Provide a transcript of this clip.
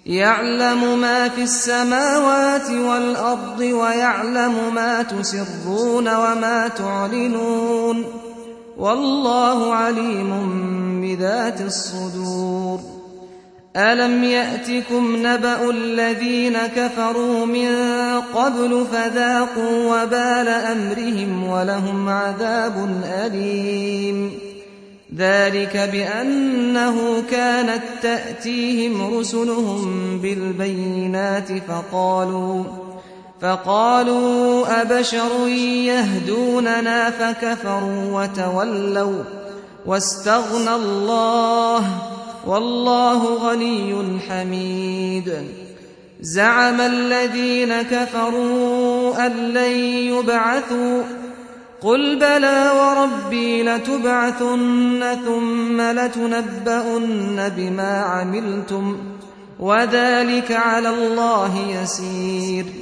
يعلم ما في السماوات والأرض ويعلم ما تسرون وما تعلنون والله عليم بذات الصدور ألم يأتكم نبأ الذين كفروا من قبل فذاقوا وبال أمرهم ولهم عذاب أليم ذلك بأنه كانت تأتيهم رسلهم بالبينات فقالوا أبشر يهدوننا فكفروا وتولوا واستغنى الله والله غني حميد زعم الذين كفروا أن لن يبعثوا قل بلى وربي لتبعثن ثم لتنبؤن بما عملتم وذلك على الله يسير